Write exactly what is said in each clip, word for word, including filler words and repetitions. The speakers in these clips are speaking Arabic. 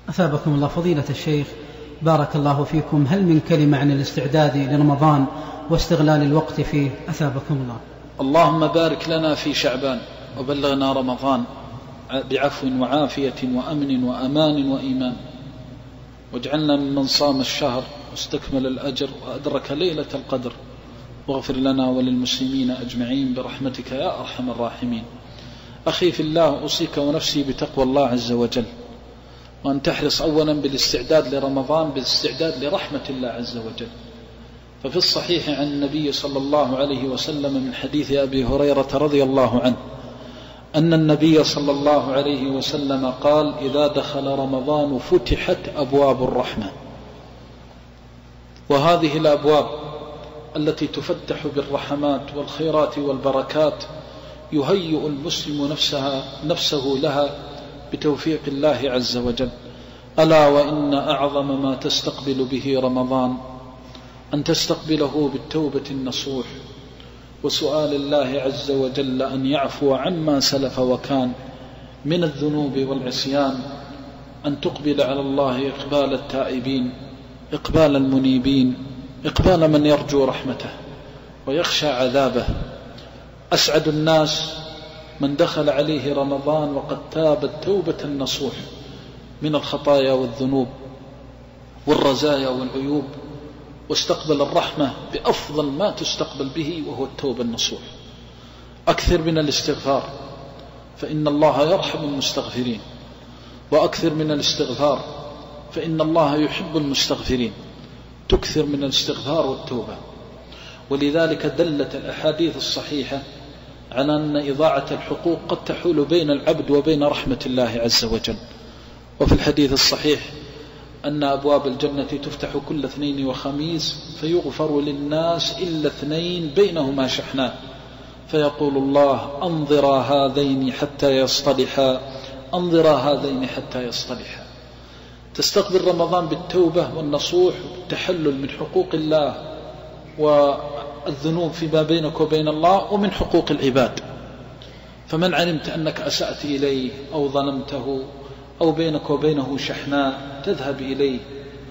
أثابكم الله فضيلة الشيخ، بارك الله فيكم، هل من كلمة عن الاستعداد لرمضان واستغلال الوقت فيه؟ أثابكم الله. اللهم بارك لنا في شعبان وبلغنا رمضان بعفو وعافية وأمن وأمان وإيمان، واجعلنا ممن صام الشهر واستكمل الأجر وأدرك ليلة القدر، واغفر لنا وللمسلمين أجمعين برحمتك يا أرحم الراحمين. أخي في الله، أوصيك ونفسي بتقوى الله عز وجل، وأن تحرص أولا بالاستعداد لرمضان بالاستعداد لرحمة الله عز وجل. ففي الصحيح عن النبي صلى الله عليه وسلم من حديث أبي هريرة رضي الله عنه أن النبي صلى الله عليه وسلم قال: إذا دخل رمضان فتحت أبواب الرحمة. وهذه الأبواب التي تفتح بالرحمات والخيرات والبركات يهيئ المسلم نفسها نفسه لها بتوفيق الله عز وجل. ألا وإن أعظم ما تستقبل به رمضان أن تستقبله بالتوبة النصوح وسؤال الله عز وجل أن يعفو عما سلف وكان من الذنوب والعصيان، أن تقبل على الله إقبال التائبين، إقبال المنيبين، إقبال من يرجو رحمته ويخشى عذابه. أسعد الناس من دخل عليه رمضان وقد تاب التوبة النصوح من الخطايا والذنوب والرزايا والعيوب، واستقبل الرحمة بأفضل ما تستقبل به، وهو التوبة النصوح. أكثر من الاستغفار، فإن الله يرحم المستغفرين، وأكثر من الاستغفار، فإن الله يحب المستغفرين. تكثر من الاستغفار والتوبة. ولذلك دلت الأحاديث الصحيحة على أن إضاعة الحقوق قد تحول بين العبد وبين رحمة الله عز وجل. وفي الحديث الصحيح أن أبواب الجنة تفتح كل اثنين وخميس فيغفر للناس إلا اثنين بينهما شحناء، فيقول الله: أنظرا هذين حتى يصطلحا، أنظرا هذين حتى يصطلحا. تستقبل رمضان بالتوبة والنصوح والتحلل من حقوق الله والذنوب فيما بينك وبين الله ومن حقوق العباد. فمن علمت أنك أسأت إليه أو ظلمته أو بينك وبينه شحناء تذهب إليه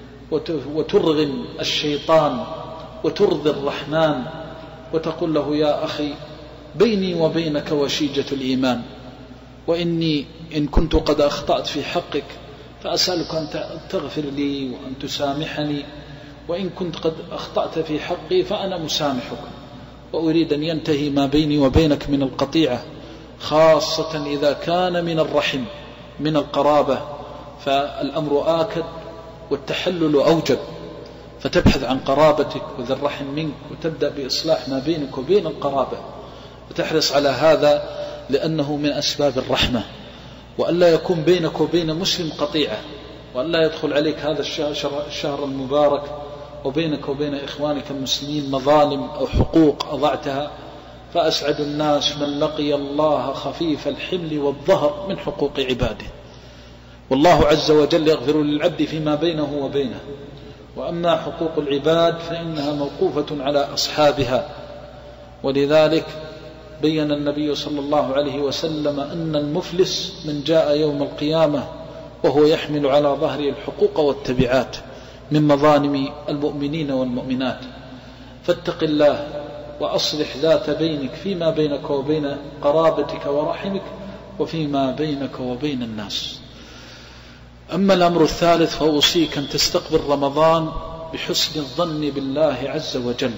وترغم الشيطان وترضي الرحمن وتقول له: يا أخي، بيني وبينك وشيجة الإيمان، وإني إن كنت قد أخطأت في حقك فأسألك أن تغفر لي وأن تسامحني، وإن كنت قد أخطأت في حقي فأنا مسامحك، وأريد أن ينتهي ما بيني وبينك من القطيعة، خاصة إذا كان من الرحم من القرابة، فالأمر آكد والتحلل أوجب، فتبحث عن قرابتك وذي الرحم منك وتبدأ بإصلاح ما بينك وبين القرابة، وتحرص على هذا لأنه من أسباب الرحمة، وألا يكون بينك وبين مسلم قطيعة، وألا يدخل عليك هذا الشهر المبارك وبينك وبين إخوانك المسلمين مظالم أو حقوق أضعتها. فأسعد الناس من لقي الله خفيف الحمل والظهر من حقوق عباده. والله عز وجل يغفر للعبد فيما بينه وبينه، وأما حقوق العباد فإنها موقوفة على أصحابها. ولذلك بين النبي صلى الله عليه وسلم أن المفلس من جاء يوم القيامة وهو يحمل على ظهره الحقوق والتبعات من مظالم المؤمنين والمؤمنات. فاتق الله وأصلح ذات بينك فيما بينك وبين قرابتك ورحمك وفيما بينك وبين الناس. أما الأمر الثالث فأوصيك أن تستقبل رمضان بحسن الظن بالله عز وجل،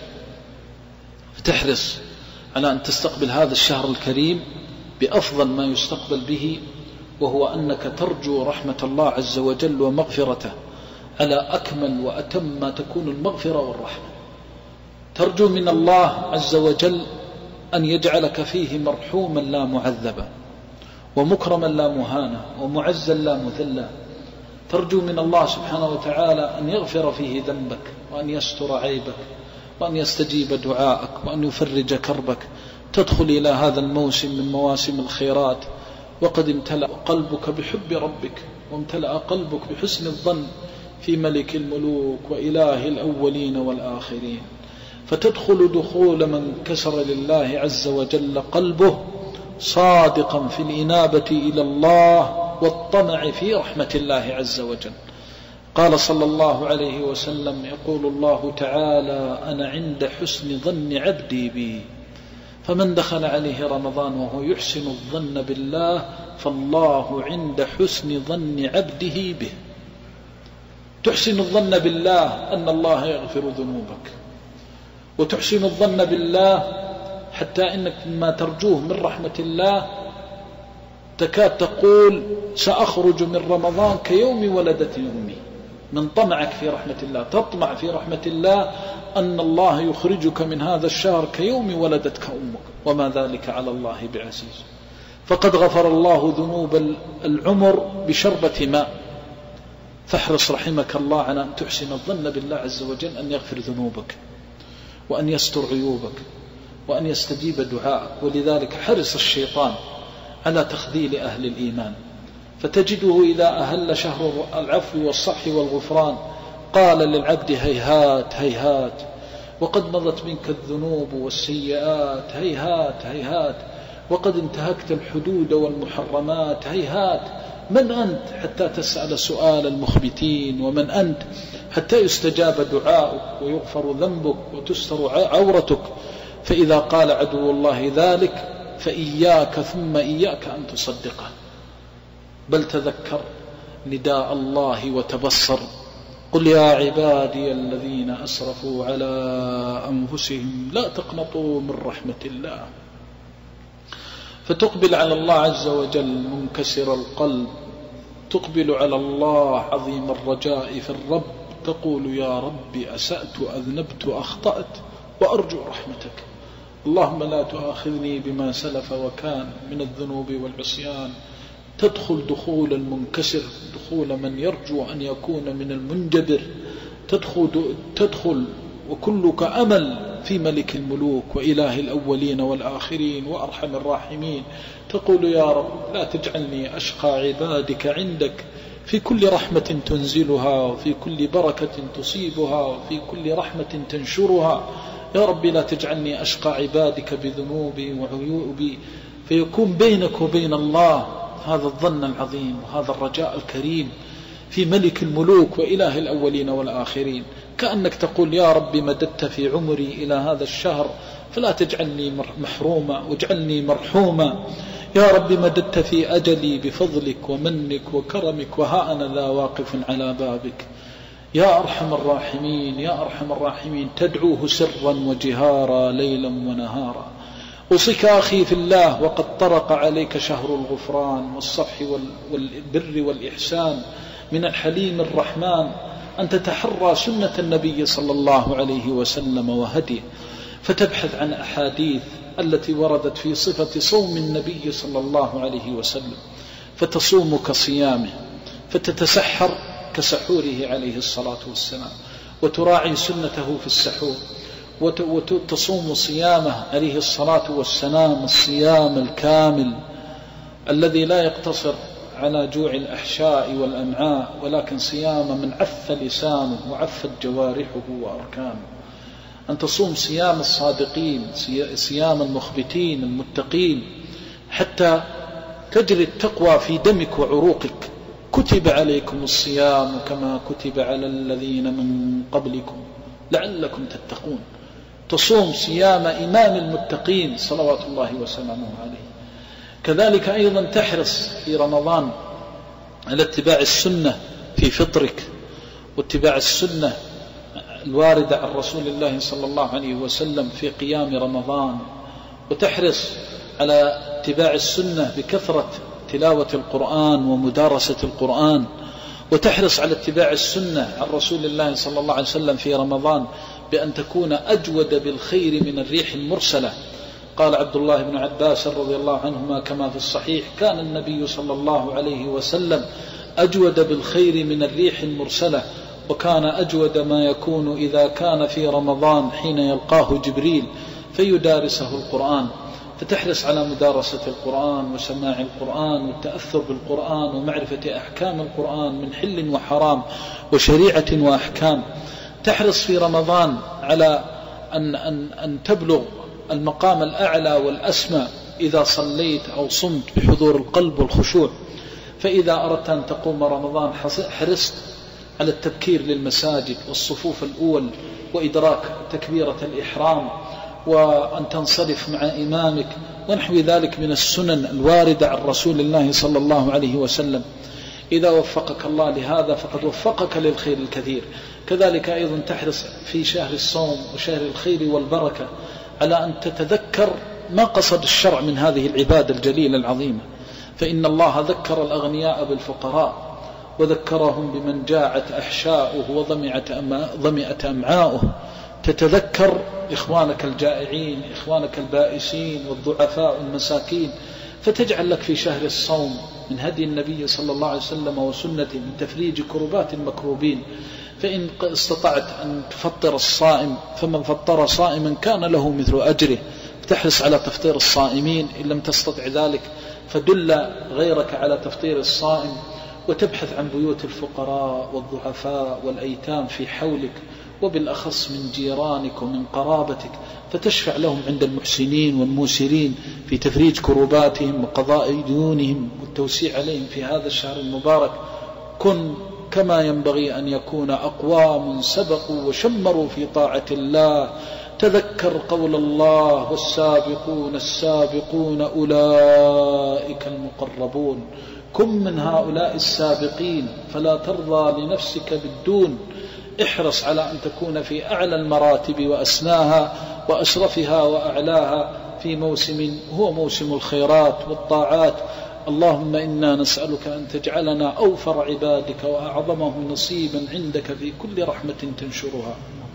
فتحرص على أن تستقبل هذا الشهر الكريم بأفضل ما يستقبل به، وهو أنك ترجو رحمة الله عز وجل ومغفرته على أكمل وأتم ما تكون المغفرة والرحمة. ترجو من الله عز وجل أن يجعلك فيه مرحوما لا معذبا، ومكرما لا مهانا، ومعزا لا مذلا. ترجو من الله سبحانه وتعالى أن يغفر فيه ذنبك، وأن يستر عيبك، وأن يستجيب دعاءك، وأن يفرج كربك. تدخل إلى هذا الموسم من مواسم الخيرات وقد امتلأ قلبك بحب ربك، وامتلأ قلبك بحسن الظن في ملك الملوك وإله الأولين والآخرين. فتدخل دخول من كسر لله عز وجل قلبه صادقا في الإنابة إلى الله والطمع في رحمة الله عز وجل. قال صلى الله عليه وسلم: يقول الله تعالى: أنا عند حسن ظن عبدي بي، فمن دخل عليه رمضان وهو يحسن الظن بالله فالله عند حسن ظن عبده به. تحسن الظن بالله أن الله يغفر ذنوبك، وتحسن الظن بالله حتى إنك ما ترجوه من رحمة الله تكاد تقول: سأخرج من رمضان كيوم ولدتني أمي. من طمعك في رحمة الله، تطمع في رحمة الله أن الله يخرجك من هذا الشهر كيوم ولدتك أمك، وما ذلك على الله بعزيز. فقد غفر الله ذنوب العمر بشربة ماء. فاحرص رحمك الله على أن تحسن الظن بالله عز وجل أن يغفر ذنوبك، وأن يستر عيوبك، وأن يستجيب دعائك. ولذلك حرص الشيطان على تخذيل أهل الإيمان، فتجده إذا أهل شهر العفو والصفح والغفران قال للعبد: هيهات هيهات، وقد مضت منك الذنوب والسيئات، هيهات هيهات، وقد انتهكت الحدود والمحرمات، هيهات. من أنت حتى تسأل سؤال المخبتين؟ ومن أنت حتى يستجاب دعاؤك ويغفر ذنبك وتستر عورتك؟ فإذا قال عدو الله ذلك فإياك ثم إياك أن تصدقه، بل تذكر نداء الله وتبصر: قل يا عبادي الذين أسرفوا على أنفسهم لا تقنطوا من رحمة الله. فتقبل على الله عز وجل منكسر القلب، تقبل على الله عظيم الرجاء في الرب، تقول: يا رب أسأت أذنبت أخطأت وأرجو رحمتك، اللهم لا تؤاخذني بما سلف وكان من الذنوب والعصيان. تدخل دخول المنكسر، دخول من يرجو أن يكون من المنجبر، تدخل, تدخل وكلك أمل في ملك الملوك وإله الأولين والآخرين وأرحم الراحمين. تقول: يا رب لا تجعلني أشقى عبادك عندك، في كل رحمة تنزلها، وفي كل بركة تصيبها، وفي كل رحمة تنشرها. يا رب لا تجعلني أشقى عبادك بذنوبي وعيوبي، فيكون بينك وبين الله هذا الظن العظيم وهذا الرجاء الكريم في ملك الملوك وإله الأولين والآخرين. كأنك تقول: يا رب مددت في عمري إلى هذا الشهر فلا تجعلني محروما واجعلني مرحوما. يا رب مددت في أجلي بفضلك ومنك وكرمك، وها أنا ذا واقف على بابك. يا أرحم الراحمين، يا أرحم الراحمين، تدعوه سرا وجهارا ليلا ونهارا. أوصيك أخي في الله وقد طرق عليك شهر الغفران والصفح والبر والإحسان من الحليم الرحمن أن تتحرى سنة النبي صلى الله عليه وسلم وهديه، فتبحث عن أحاديث التي وردت في صفة صوم النبي صلى الله عليه وسلم، فتصوم كصيامه، فتتسحر كسحوره عليه الصلاة والسلام، وتراعي سنته في السحور، وتصوم صيامه عليه الصلاة والسلام الصيام الكامل الذي لا يقتصر على جوع الأحشاء والأمعاء، ولكن صيام من عف لسانه وعفت جوارحه وأركانه. أن تصوم صيام الصادقين، صيام المخبتين المتقين، حتى تجري التقوى في دمك وعروقك. كتب عليكم الصيام كما كتب على الذين من قبلكم لعلكم تتقون. تصوم صيام إمام المتقين صلوات الله وسلامه عليه. كذلك أيضا تحرص في رمضان على اتباع السنة في فطرك، واتباع السنة الواردة عن رسول الله صلى الله عليه وسلم في قيام رمضان، وتحرص على اتباع السنة بكثرة تلاوة القرآن ومدارسة القرآن، وتحرص على اتباع السنة عن رسول الله صلى الله عليه وسلم في رمضان بأن تكون أجود بالخير من الريح المرسلة. قال عبد الله بن عباس رضي الله عنهما كما في الصحيح: كان النبي صلى الله عليه وسلم أجود بالخير من الريح المرسلة، وكان أجود ما يكون إذا كان في رمضان حين يلقاه جبريل فيدارسه القرآن. فتحرص على مدارسة القرآن وسماع القرآن والتأثر بالقرآن ومعرفة أحكام القرآن من حل وحرام وشريعة وأحكام. تحرص في رمضان على أن, أن, أن تبلغ المقام الأعلى والأسمى إذا صليت أو صمت بحضور القلب والخشوع. فإذا أردت أن تقوم رمضان حرصت على التبكير للمساجد والصفوف الأول وإدراك تكبيرة الإحرام وأن تنصرف مع إمامك ونحو ذلك من السنن الواردة عن رسول الله صلى الله عليه وسلم. إذا وفقك الله لهذا فقد وفقك للخير الكثير. كذلك أيضا تحرص في شهر الصوم وشهر الخير والبركة على أن تتذكر ما قصد الشرع من هذه العبادة الجليلة العظيمة، فإن الله ذكر الأغنياء بالفقراء وذكرهم بمن جاعت أحشاؤه وضمئت أمعاؤه. تتذكر إخوانك الجائعين، إخوانك البائسين والضعفاء والمساكين، فتجعل لك في شهر الصوم من هدي النبي صلى الله عليه وسلم وسنته من تفريج كربات المكروبين. فإن استطعت أن تفطر الصائم فمن فطر صائما كان له مثل أجره، تحرص على تفطير الصائمين. إن لم تستطع ذلك فدل غيرك على تفطير الصائم، وتبحث عن بيوت الفقراء والضعفاء والأيتام في حولك، وبالأخص من جيرانك ومن قرابتك، فتشفع لهم عند المحسنين والموسرين في تفريج كروباتهم وقضاء ديونهم والتوسيع عليهم في هذا الشهر المبارك. كن كما ينبغي أن يكون أقوام سبقوا وشمروا في طاعة الله. تذكر قول الله: والسابقون السابقون أولئك المقربون. كن من هؤلاء السابقين فلا ترضى لنفسك بالدون. احرص على أن تكون في أعلى المراتب وأسناها وأشرفها وأعلاها في موسم هو موسم الخيرات والطاعات. اللهم إنا نسألك أن تجعلنا أوفر عبادك وأعظمهم نصيبا عندك في كل رحمة تنشرها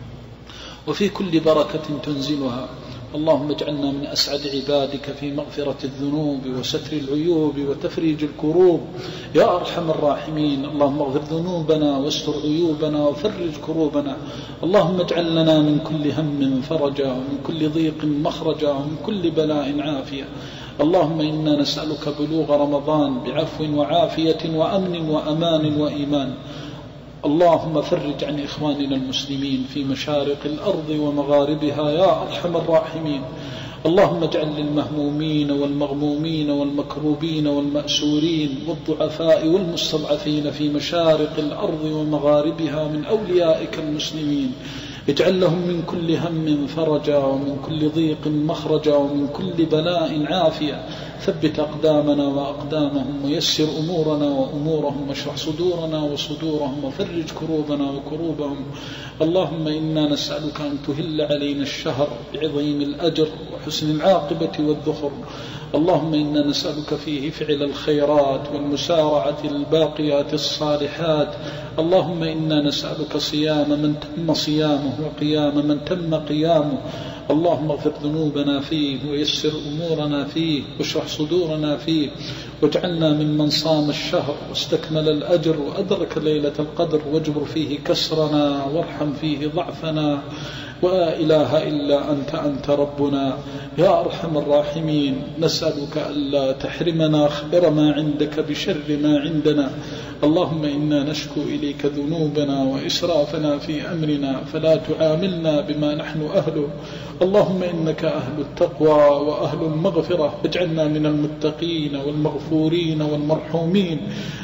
وفي كل بركة تنزلها. اللهم اجعلنا من أسعد عبادك في مغفرة الذنوب وستر العيوب وتفريج الكروب يا أرحم الراحمين. اللهم اغفر ذنوبنا واستر عيوبنا وفرج كروبنا. اللهم اجعل لنا من كل هم فرجا ومن كل ضيق مخرجا ومن كل بلاء عافية. اللهم إنا نسألك بلوغ رمضان بعفو وعافية وأمن وأمان وإيمان. اللهم فرج عن إخواننا المسلمين في مشارق الأرض ومغاربها يا أرحم الراحمين. اللهم اجعل للمهمومين والمغمومين والمكروبين والمأسورين والضعفاء والمستضعفين في مشارق الأرض ومغاربها من أوليائك المسلمين، اجعل لهم من كل هم فرجا ومن كل ضيق مخرجا ومن كل بلاء عافية. ثبت أقدامنا وأقدامهم ويسر أمورنا وأمورهم واشرح صدورنا وصدورهم وفرج كروبنا وكروبهم. اللهم إنا نسألك أن تهل علينا الشهر بعظيم الأجر وحسن العاقبة والذخر. اللهم إنا نسألك فيه فعل الخيرات والمسارعة الباقيات الصالحات. اللهم إنا نسألك صيام من تم صيامه وقيام من تم قيامه. اللهم اغفر ذنوبنا فيه ويسر أمورنا فيه واشرح صدورنا فيه، واجعلنا ممن صام الشهر واستكمل الأجر وأدرك ليلة القدر، واجبر فيه كسرنا وارحم فيه ضعفنا. ولا إله إلا أنت أنت ربنا يا أرحم الراحمين. نسألك ألا تحرمنا خير ما عندك بشر ما عندنا. اللهم إنا نشكو إليك ذنوبنا وإسرافنا في أمرنا فلا تعاملنا بما نحن أهله. اللهم إنك أهل التقوى وأهل المغفرة، اجعلنا من المتقين والمغفورين والمرحومين.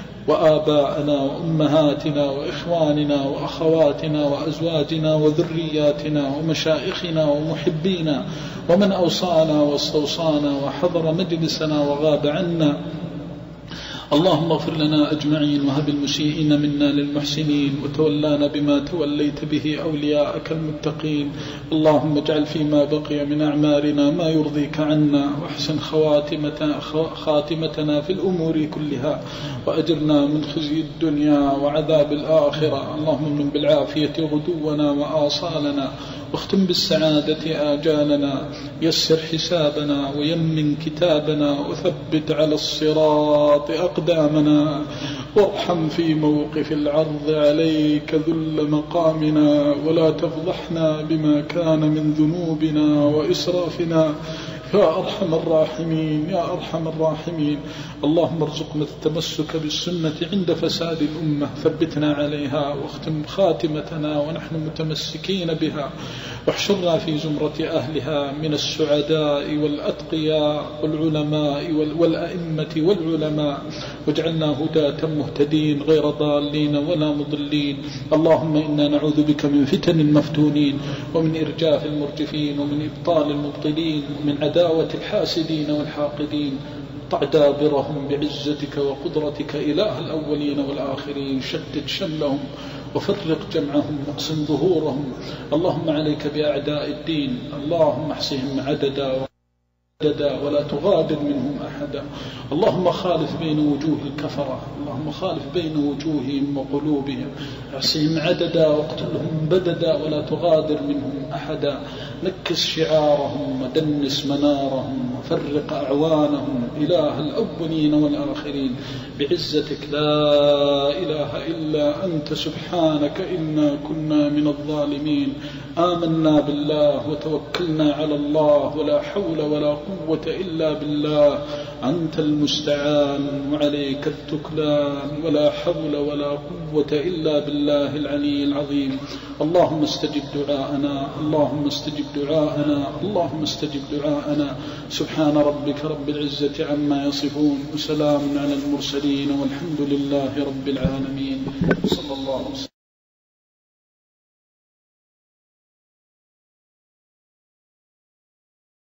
وآباءنا وأمهاتنا وإخواننا وأخواتنا وأزواجنا وذرياتنا ومشائخنا ومحبينا ومن أوصانا واستوصانا وحضر مجلسنا وغاب عنا. اللهم اغفر لنا أجمعين وهب المسيئين منا للمحسنين، وتولانا بما توليت به أولياءك المتقين. اللهم اجعل فيما بقي من أعمارنا ما يرضيك عنا، واحسن خواتمتنا, خاتمتنا في الأمور كلها، وأجرنا من خزي الدنيا وعذاب الآخرة. اللهم من بالعافية غدونا وآصالنا، واختم بالسعادة آجالنا، يسر حسابنا ويمن كتابنا، وثبت على الصراط أقدامنا، وارحم في موقف العرض عليك ذل مقامنا، ولا تفضحنا بما كان من ذنوبنا وإسرافنا يا أرحم الراحمين يا أرحم الراحمين. اللهم ارزقنا التمسك بالسنة عند فساد الأمة، ثبتنا عليها واختم خاتمتنا ونحن متمسكين بها، واحشرنا في زمرة أهلها من السعداء والأتقياء والعلماء والأئمة والعلماء، واجعلنا هداة مهتدين غير ضالين ولا مضلين. اللهم إنا نعوذ بك من فتن المفتونين، ومن إرجاف المرجفين، ومن إبطال المبطلين، ومن عداوة الحاسدين والحاقدين. قطع دابرهم بعزتك وقدرتك إله الأولين والآخرين. شتت شملهم وفرق جمعهم واقسم ظهورهم. اللهم عليك بأعداء الدين، اللهم احصهم عددا ولا تغادر منهم أحدا. اللهم خالف بين وجوه الكفرة، اللهم خالف بين وجوههم وقلوبهم، احصهم عددا واقتلهم بددا ولا تغادر منهم أحدا. نكس شعارهم ودنس منارهم وفرق أعوانهم إله الأولين والآخرين. بعزتك لا إله إلا أنت سبحانك إنا كنا من الظالمين. آمنا بالله وتوكلنا على الله، ولا حول ولا قوة إلا بالله. أنت المستعان وعليك التكلان، ولا حول ولا قوة إلا بالله العلي العظيم. اللهم استجب دعاءنا، اللهم استجب دعاءنا، اللهم استجب دعاءنا. سبحان ربك رب العزة عما يصفون، وسلام على المرسلين، والحمد لله رب العالمين. صلى الله عليه وسلم.